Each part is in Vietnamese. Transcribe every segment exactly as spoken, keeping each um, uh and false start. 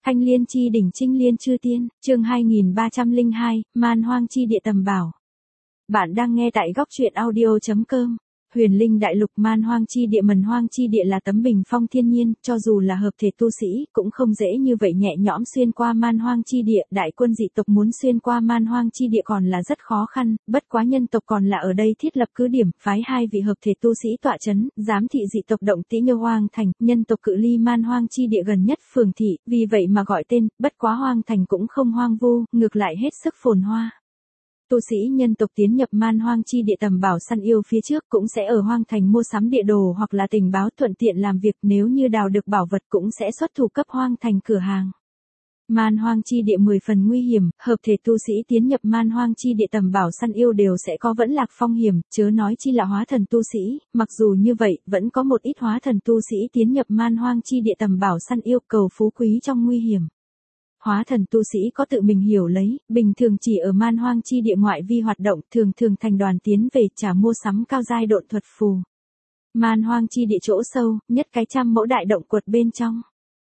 Thanh Liên chi đỉnh Trinh Liên chư tiên, chương hai nghìn ba trăm lẻ hai, Man Hoang chi địa tầm bảo. Bạn đang nghe tại góc truyện audio chấm com. Huyền Linh đại lục Man Hoang chi địa Mần Hoang chi địa là tấm bình phong thiên nhiên, cho dù là hợp thể tu sĩ, cũng không dễ như vậy nhẹ nhõm xuyên qua Man Hoang chi địa, đại quân dị tộc muốn xuyên qua Man Hoang chi địa còn là rất khó khăn, bất quá nhân tộc còn là ở đây thiết lập cứ điểm, phái hai vị hợp thể tu sĩ tọa chấn, giám thị dị tộc động tĩnh như Hoang thành, nhân tộc cự ly Man Hoang chi địa gần nhất phường thị, vì vậy mà gọi tên, bất quá Hoang thành cũng không hoang vu, ngược lại hết sức phồn hoa. Tu sĩ nhân tộc tiến nhập Man Hoang chi địa tầm bảo săn yêu phía trước cũng sẽ ở Hoang thành mua sắm địa đồ hoặc là tình báo thuận tiện làm việc, nếu như đào được bảo vật cũng sẽ xuất thủ cấp Hoang thành cửa hàng. Man Hoang chi địa mười phần nguy hiểm, hợp thể tu sĩ tiến nhập Man Hoang chi địa tầm bảo săn yêu đều sẽ có vẫn lạc phong hiểm, chớ nói chi là hóa thần tu sĩ, mặc dù như vậy, vẫn có một ít hóa thần tu sĩ tiến nhập Man Hoang chi địa tầm bảo săn yêu cầu phú quý trong nguy hiểm. Hóa thần tu sĩ có tự mình hiểu lấy, bình thường chỉ ở Man Hoang chi địa ngoại vi hoạt động, thường thường thành đoàn tiến về trả mua sắm cao giai độn thuật phù. Man Hoang chi địa chỗ sâu, nhất cái trăm mẫu đại động quật bên trong.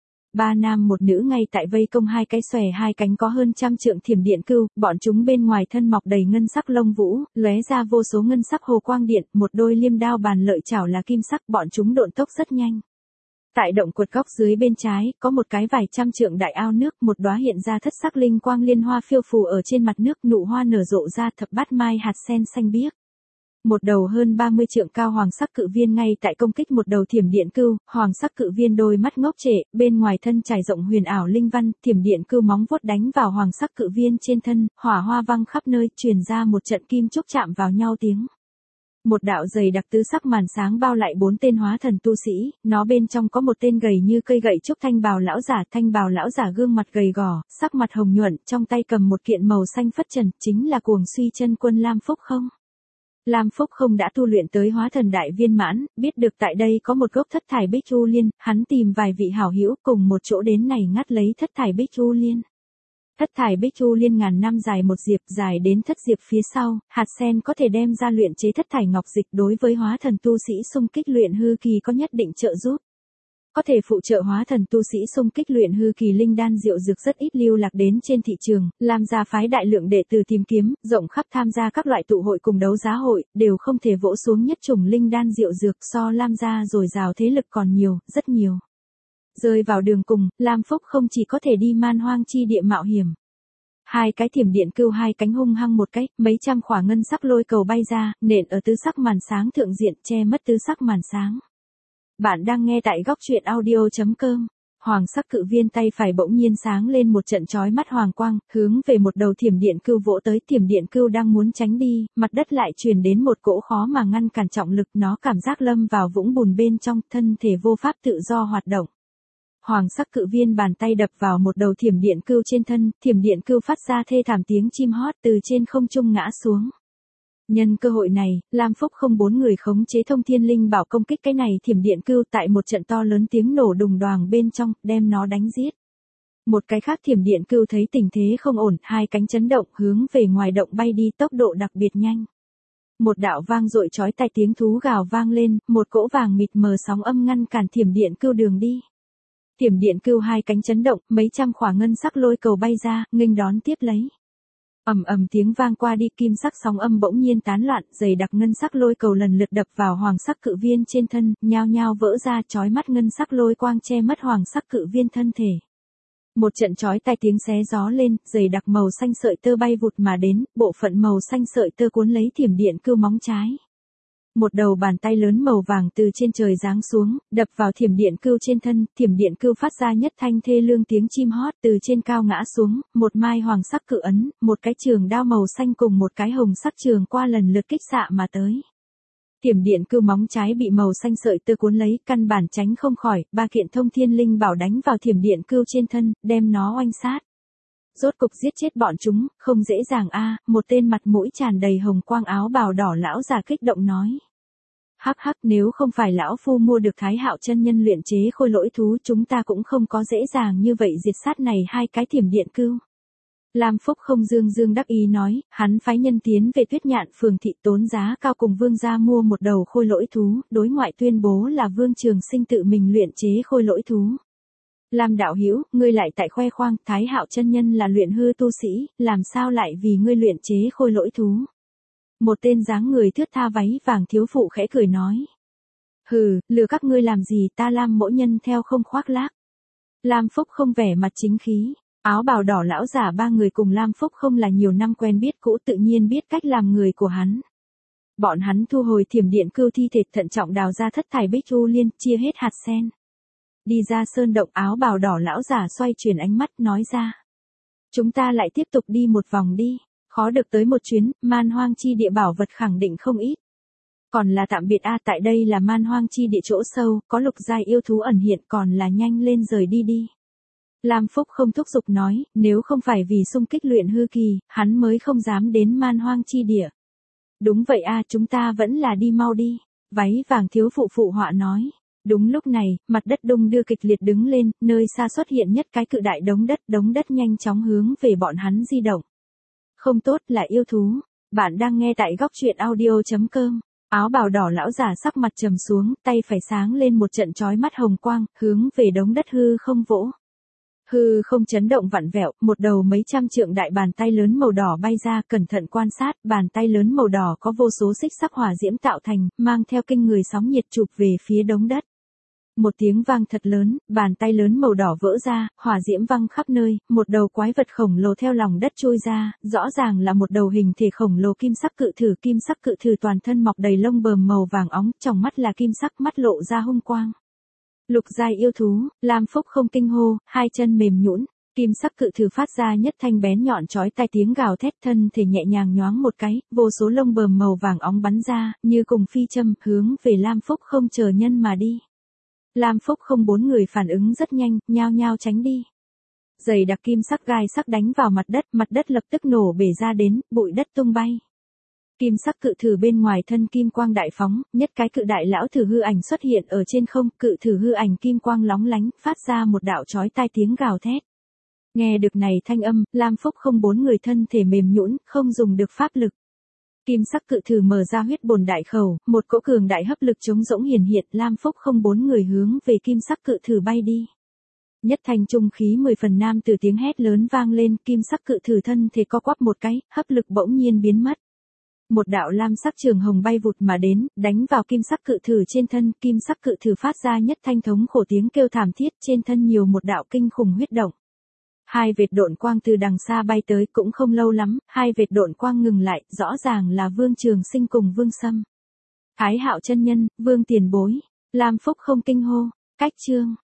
Ba nam một nữ ngay tại vây công hai cái xòe hai cánh có hơn trăm trượng thiểm điện cưu, bọn chúng bên ngoài thân mọc đầy ngân sắc lông vũ, lóe ra vô số ngân sắc hồ quang điện, một đôi liêm đao bàn lợi chảo là kim sắc, bọn chúng độn tốc rất nhanh. Tại động quật góc dưới bên trái, có một cái vài trăm trượng đại ao nước, một đóa hiện ra thất sắc linh quang liên hoa phiêu phù ở trên mặt nước, nụ hoa nở rộ ra thập bát mai hạt sen xanh biếc. Một đầu hơn ba mươi trượng cao hoàng sắc cự viên ngay tại công kích một đầu thiểm điện cưu, hoàng sắc cự viên đôi mắt ngốc trệ, bên ngoài thân trải rộng huyền ảo linh văn, thiểm điện cưu móng vuốt đánh vào hoàng sắc cự viên trên thân, hỏa hoa văng khắp nơi, truyền ra một trận kim chúc chạm vào nhau tiếng. Một đạo dày đặc tứ sắc màn sáng bao lại bốn tên hóa thần tu sĩ, nó bên trong có một tên gầy như cây gậy trúc thanh bào lão giả, thanh bào lão giả gương mặt gầy gò, sắc mặt hồng nhuận, trong tay cầm một kiện màu xanh phất trần, chính là Cuồng Suy Chân Quân Lam Phúc Không. Lam Phúc Không đã tu luyện tới hóa thần đại viên mãn, biết được tại đây có một gốc thất thải bích chu liên, hắn tìm vài vị hảo hữu cùng một chỗ đến này ngắt lấy thất thải bích chu liên. Thất thải bích chu liên ngàn năm dài một diệp, dài đến thất diệp phía sau, hạt sen có thể đem ra luyện chế thất thải ngọc dịch, đối với hóa thần tu sĩ xung kích luyện hư kỳ có nhất định trợ giúp. Có thể phụ trợ hóa thần tu sĩ xung kích luyện hư kỳ linh đan diệu dược rất ít lưu lạc đến trên thị trường, làm ra phái đại lượng đệ tử tìm kiếm, rộng khắp tham gia các loại tụ hội cùng đấu giá hội, đều không thể vỗ xuống nhất chủng linh đan diệu dược, so Lam gia dồi dào thế lực còn nhiều, rất nhiều. Rơi vào đường cùng, Lam Phúc không chỉ có thể đi Man Hoang chi địa mạo hiểm. Hai cái thiểm điện cưu hai cánh hung hăng một cái, mấy trăm khỏa ngân sắc lôi cầu bay ra, nện ở tứ sắc màn sáng thượng diện, che mất tứ sắc màn sáng. Bạn đang nghe tại góc truyện audio chấm com. Hoàng sắc cự viên tay phải bỗng nhiên sáng lên một trận chói mắt hoàng quang, hướng về một đầu thiểm điện cưu vỗ tới, thiểm điện cưu đang muốn tránh đi, mặt đất lại truyền đến một cỗ khó mà ngăn cản trọng lực, nó cảm giác lâm vào vũng bùn bên trong, thân thể vô pháp tự do hoạt động. Hoàng sắc cự viên bàn tay đập vào một đầu thiểm điện cưu trên thân, thiểm điện cưu phát ra thê thảm tiếng chim hót từ trên không trung ngã xuống. Nhân cơ hội này, Lam Phúc Không bốn người khống chế thông thiên linh bảo công kích cái này thiểm điện cưu tại một trận to lớn tiếng nổ đùng đoàng bên trong, đem nó đánh giết. Một cái khác thiểm điện cưu thấy tình thế không ổn, hai cánh chấn động hướng về ngoài động bay đi, tốc độ đặc biệt nhanh. Một đạo vang dội chói tai tiếng thú gào vang lên, một cỗ vàng mịt mờ sóng âm ngăn cản thiểm điện cưu đường đi. Thiểm điện cưu hai cánh chấn động, mấy trăm khỏa ngân sắc lôi cầu bay ra, nghênh đón tiếp lấy. Ầm ầm tiếng vang qua đi, kim sắc sóng âm bỗng nhiên tán loạn, dày đặc ngân sắc lôi cầu lần lượt đập vào hoàng sắc cự viên trên thân, nhao nhao vỡ ra, chói mắt ngân sắc lôi quang che mất hoàng sắc cự viên thân thể. Một trận chói tai tiếng xé gió lên, dày đặc màu xanh sợi tơ bay vụt mà đến, bộ phận màu xanh sợi tơ cuốn lấy thiểm điện cưu móng trái. Một đầu bàn tay lớn màu vàng từ trên trời giáng xuống, đập vào thiểm điện cưu trên thân, thiểm điện cưu phát ra nhất thanh thê lương tiếng chim hót từ trên cao ngã xuống, một mai hoàng sắc cự ấn, một cái trường đao màu xanh cùng một cái hồng sắc trường qua lần lượt kích xạ mà tới. Thiểm điện cưu móng trái bị màu xanh sợi tơ cuốn lấy, căn bản tránh không khỏi, ba kiện thông thiên linh bảo đánh vào thiểm điện cưu trên thân, đem nó oanh sát. Rốt cục giết chết bọn chúng, không dễ dàng a, một tên mặt mũi tràn đầy hồng quang áo bào đỏ lão già kích động nói. Hắc hắc, nếu không phải lão phu mua được Thái Hạo chân nhân luyện chế khôi lỗi thú, chúng ta cũng không có dễ dàng như vậy diệt sát này hai cái thiểm điện cưu. Lam Phúc Không dương dương đắc ý nói, hắn phái nhân tiến về Tuyết Nhạn phường thị tốn giá cao cùng vương gia mua một đầu khôi lỗi thú, đối ngoại tuyên bố là Vương Trường Sinh tự mình luyện chế khôi lỗi thú. Lam đạo hữu, ngươi lại tại khoe khoang, Thái Hạo chân nhân là luyện hư tu sĩ, làm sao lại vì ngươi luyện chế khôi lỗi thú? Một tên dáng người thướt tha váy vàng thiếu phụ khẽ cười nói. Hừ, lừa các ngươi làm gì, ta Lam mỗ nhân theo không khoác lác. Lam Phúc không vẻ mặt chính khí, áo bào đỏ lão giả ba người cùng Lam Phúc không là nhiều năm quen biết cũ, tự nhiên biết cách làm người của hắn. Bọn hắn thu hồi thiểm điện cưu thi thể, thận trọng đào ra thất thải bích u liên, chia hết hạt sen. Đi ra sơn động, áo bào đỏ lão giả xoay chuyển ánh mắt nói ra. Chúng ta lại tiếp tục đi một vòng đi, khó được tới một chuyến, man hoang chi địa bảo vật khẳng định không ít. Còn là tạm biệt a, tại đây là man hoang chi địa chỗ sâu, có lục giai yêu thú ẩn hiện, còn là nhanh lên rời đi đi. Lam Phúc không thúc giục nói, nếu không phải vì xung kích luyện hư kỳ, hắn mới không dám đến man hoang chi địa. Đúng vậy a, chúng ta vẫn là đi mau đi. Váy vàng thiếu phụ phụ họa nói. Đúng lúc này, mặt đất đung đưa kịch liệt đứng lên, nơi xa xuất hiện nhất cái cự đại đống đất, đống đất nhanh chóng hướng về bọn hắn di động. Không tốt, là yêu thú. Bạn đang nghe tại góc truyện audio chấm com. Áo bào đỏ lão giả sắc mặt trầm xuống, tay phải sáng lên một trận chói mắt hồng quang, hướng về đống đất hư không vỗ. Hư không chấn động vặn vẹo, một đầu mấy trăm trượng đại bàn tay lớn màu đỏ bay ra, cẩn thận quan sát, bàn tay lớn màu đỏ có vô số xích sắc hỏa diễm tạo thành, mang theo kinh người sóng nhiệt chụp về phía đống đất. Một tiếng vang thật lớn, bàn tay lớn màu đỏ vỡ ra, hỏa diễm văng khắp nơi, một đầu quái vật khổng lồ theo lòng đất trôi ra, rõ ràng là một đầu hình thể khổng lồ kim sắc cự thử, kim sắc cự thử toàn thân mọc đầy lông bờm màu vàng óng, trong mắt là kim sắc, mắt lộ ra hung quang. Lục giai yêu thú, Lam Phúc không kinh hô, hai chân mềm nhũn, kim sắc cự thử phát ra nhất thanh bén nhọn chói tai tiếng gào thét, thân thể nhẹ nhàng nhoáng một cái, vô số lông bờm màu vàng óng bắn ra, như cùng phi châm, hướng về Lam Phúc không chờ nhân mà đi. Lam Phúc không bốn người phản ứng rất nhanh, nhao nhao tránh đi. Dày đặc kim sắc gai sắc đánh vào mặt đất, mặt đất lập tức nổ bể ra đến, bụi đất tung bay. Kim sắc cự thử bên ngoài thân kim quang đại phóng, nhất cái cự đại lão thử hư ảnh xuất hiện ở trên không, cự thử hư ảnh kim quang lóng lánh, phát ra một đạo chói tai tiếng gào thét. Nghe được này thanh âm, Lam Phúc không bốn người thân thể mềm nhũn, không dùng được pháp lực. Kim sắc cự thử mở ra huyết bồn đại khẩu, một cỗ cường đại hấp lực chống rỗng hiển hiện, Lam Phúc không bốn người hướng về kim sắc cự thử bay đi. Nhất thành trung khí mười phần nam từ tiếng hét lớn vang lên, kim sắc cự thử thân thể co quắp một cái, hấp lực bỗng nhiên biến mất. Một đạo lam sắc trường hồng bay vụt mà đến, đánh vào kim sắc cự thử trên thân, kim sắc cự thử phát ra nhất thanh thống khổ tiếng kêu thảm thiết, trên thân nhiều một đạo kinh khủng huyết động. Hai vệt độn quang từ đằng xa bay tới, cũng không lâu lắm, hai vệt độn quang ngừng lại, rõ ràng là Vương Trường Sinh cùng Vương Sâm. Thái Hạo chân nhân, Vương tiền bối, Lam Phúc không kinh hô, cách chương.